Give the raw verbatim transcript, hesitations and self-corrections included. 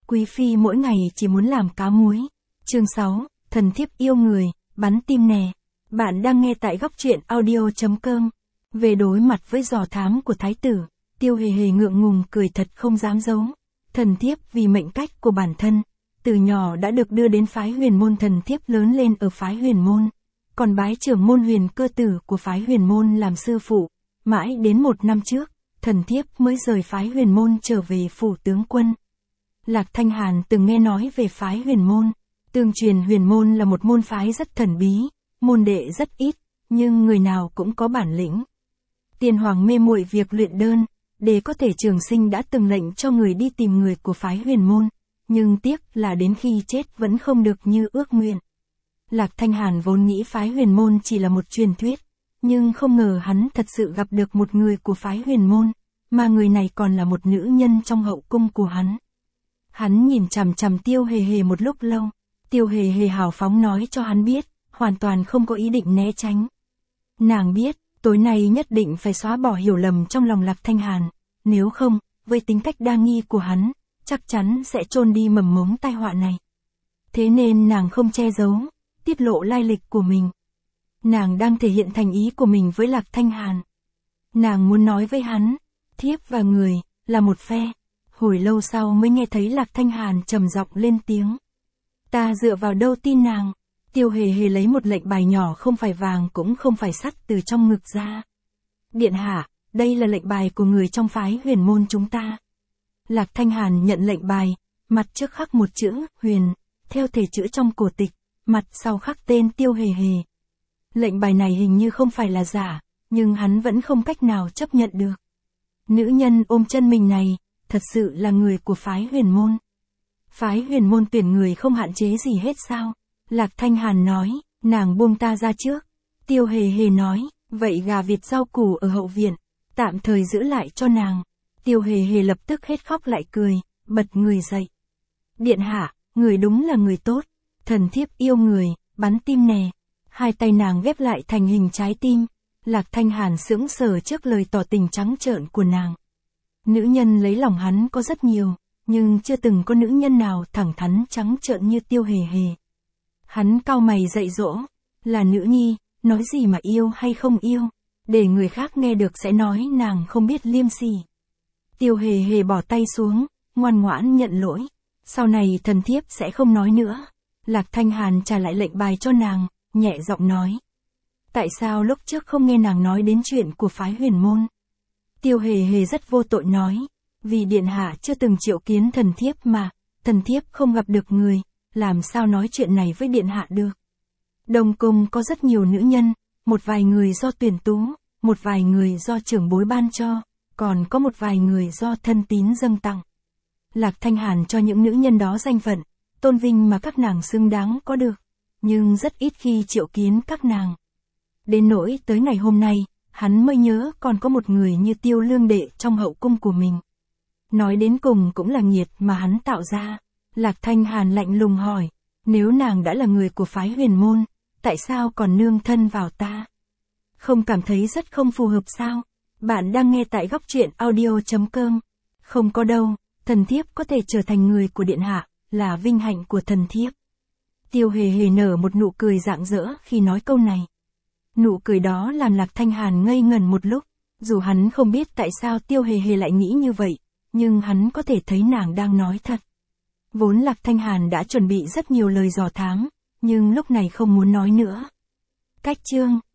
quý phi mỗi ngày chỉ muốn làm cá muối. Chương sáu, thần thiếp yêu người, bắn tim nè. Bạn đang nghe tại góc truyện audio chấm com. Về đối mặt với dò thám của thái tử, Tiêu Hề Hề ngượng ngùng cười thật không dám giấu. Thần thiếp vì mệnh cách của bản thân, từ nhỏ đã được đưa đến phái Huyền Môn, thần thiếp lớn lên ở phái Huyền Môn, còn bái trưởng môn Huyền Cơ Tử của phái Huyền Môn làm sư phụ, mãi đến một năm trước, thần thiếp mới rời phái Huyền Môn trở về phủ tướng quân. Lạc Thanh Hàn từng nghe nói về phái Huyền Môn, tương truyền Huyền Môn là một môn phái rất thần bí, môn đệ rất ít, nhưng người nào cũng có bản lĩnh. Tiên hoàng mê muội việc luyện đơn, để có thể trường sinh đã từng lệnh cho người đi tìm người của phái Huyền Môn, nhưng tiếc là đến khi chết vẫn không được như ước nguyện. Lạc Thanh Hàn vốn nghĩ phái Huyền Môn chỉ là một truyền thuyết, nhưng không ngờ hắn thật sự gặp được một người của phái Huyền Môn, mà người này còn là một nữ nhân trong hậu cung của hắn. Hắn nhìn chằm chằm Tiêu Hề Hề một lúc lâu, Tiêu Hề Hề hào phóng nói cho hắn biết, hoàn toàn không có ý định né tránh. Nàng biết, tối nay nhất định phải xóa bỏ hiểu lầm trong lòng Lạc Thanh Hàn, nếu không, với tính cách đa nghi của hắn, chắc chắn sẽ chôn đi mầm mống tai họa này. Thế nên nàng không che giấu, tiết lộ lai lịch của mình. Nàng đang thể hiện thành ý của mình với Lạc Thanh Hàn. Nàng muốn nói với hắn, thiếp và người, là một phe. Hồi lâu sau mới nghe thấy Lạc Thanh Hàn trầm giọng lên tiếng. Ta dựa vào đâu tin nàng? Tiêu Hề Hề lấy một lệnh bài nhỏ không phải vàng cũng không phải sắt từ trong ngực ra. Điện hạ, đây là lệnh bài của người trong phái Huyền Môn chúng ta. Lạc Thanh Hàn nhận lệnh bài, mặt trước khắc một chữ, huyền, theo thể chữ trong cổ tịch, mặt sau khắc tên Tiêu Hề Hề. Lệnh bài này hình như không phải là giả, nhưng hắn vẫn không cách nào chấp nhận được. Nữ nhân ôm chân mình này, thật sự là người của phái Huyền Môn. Phái Huyền Môn tuyển người không hạn chế gì hết sao? Lạc Thanh Hàn nói, nàng buông ta ra trước. Tiêu Hề Hề nói, vậy gà vịt rau củ ở hậu viện, tạm thời giữ lại cho nàng. Tiêu Hề Hề lập tức hết khóc lại cười, bật người dậy. Điện hạ, người đúng là người tốt, thần thiếp yêu người, bắn tim nè. Hai tay nàng ghép lại thành hình trái tim. Lạc Thanh Hàn sững sờ trước lời tỏ tình trắng trợn của nàng. Nữ nhân lấy lòng hắn có rất nhiều, nhưng chưa từng có nữ nhân nào thẳng thắn trắng trợn như Tiêu Hề Hề. Hắn cau mày dạy dỗ, là nữ nhi, nói gì mà yêu hay không yêu, để người khác nghe được sẽ nói nàng không biết liêm sỉ. Tiêu Hề Hề bỏ tay xuống, ngoan ngoãn nhận lỗi, sau này thần thiếp sẽ không nói nữa. Lạc Thanh Hàn trả lại lệnh bài cho nàng, nhẹ giọng nói. Tại sao lúc trước không nghe nàng nói đến chuyện của phái Huyền Môn? Tiêu Hề Hề rất vô tội nói, vì điện hạ chưa từng triệu kiến thần thiếp mà, thần thiếp không gặp được người, làm sao nói chuyện này với điện hạ được. Đông cung có rất nhiều nữ nhân, một vài người do tuyển tú, một vài người do trưởng bối ban cho, còn có một vài người do thân tín dâng tặng. Lạc Thanh Hàn cho những nữ nhân đó danh phận, tôn vinh mà các nàng xứng đáng có được, nhưng rất ít khi triệu kiến các nàng. Đến nỗi tới ngày hôm nay, hắn mới nhớ còn có một người như Tiêu Lương Đệ trong hậu cung của mình. Nói đến cùng cũng là nghiệt mà hắn tạo ra. Lạc Thanh Hàn lạnh lùng hỏi, nếu nàng đã là người của phái Huyền Môn, tại sao còn nương thân vào ta? Không cảm thấy rất không phù hợp sao? Bạn đang nghe tại góc truyện audio chấm com. Không có đâu, thần thiếp có thể trở thành người của điện hạ, là vinh hạnh của thần thiếp. Tiêu Hề Hề nở một nụ cười rạng rỡ khi nói câu này. Nụ cười đó làm Lạc Thanh Hàn ngây ngẩn một lúc, dù hắn không biết tại sao Tiêu Hề Hề lại nghĩ như vậy, nhưng hắn có thể thấy nàng đang nói thật. Vốn Lạc Thanh Hàn đã chuẩn bị rất nhiều lời dò thám, nhưng lúc này không muốn nói nữa. Cách chương